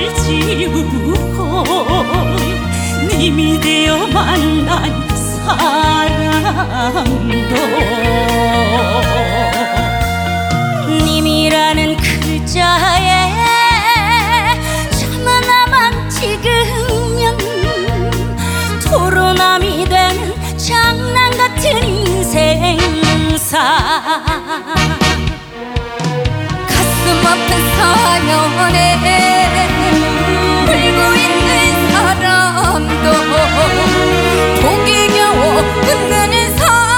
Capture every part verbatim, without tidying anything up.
지우고 님이 되어 만난 사랑도 님이라는 글자에 하나만 찍으면 토로남이 되는 장난 같은 인생사 가슴 아픈 사연에 울고 있는 사람도 보기 겨워 웃는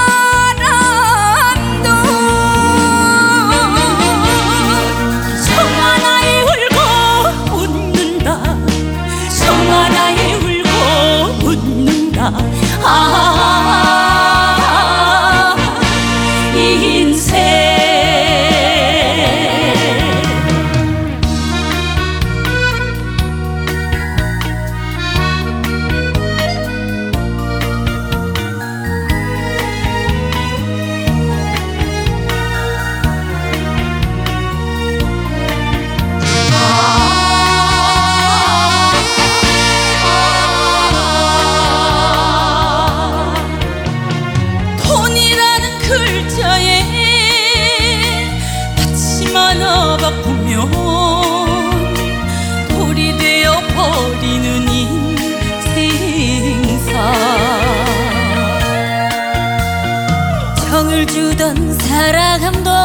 사람도 정하나에 울고 웃는다 정하나에 울고 웃는다 아 인생 바꾸면 돌이 되어 버리는 인생사 정을 주던 사랑함도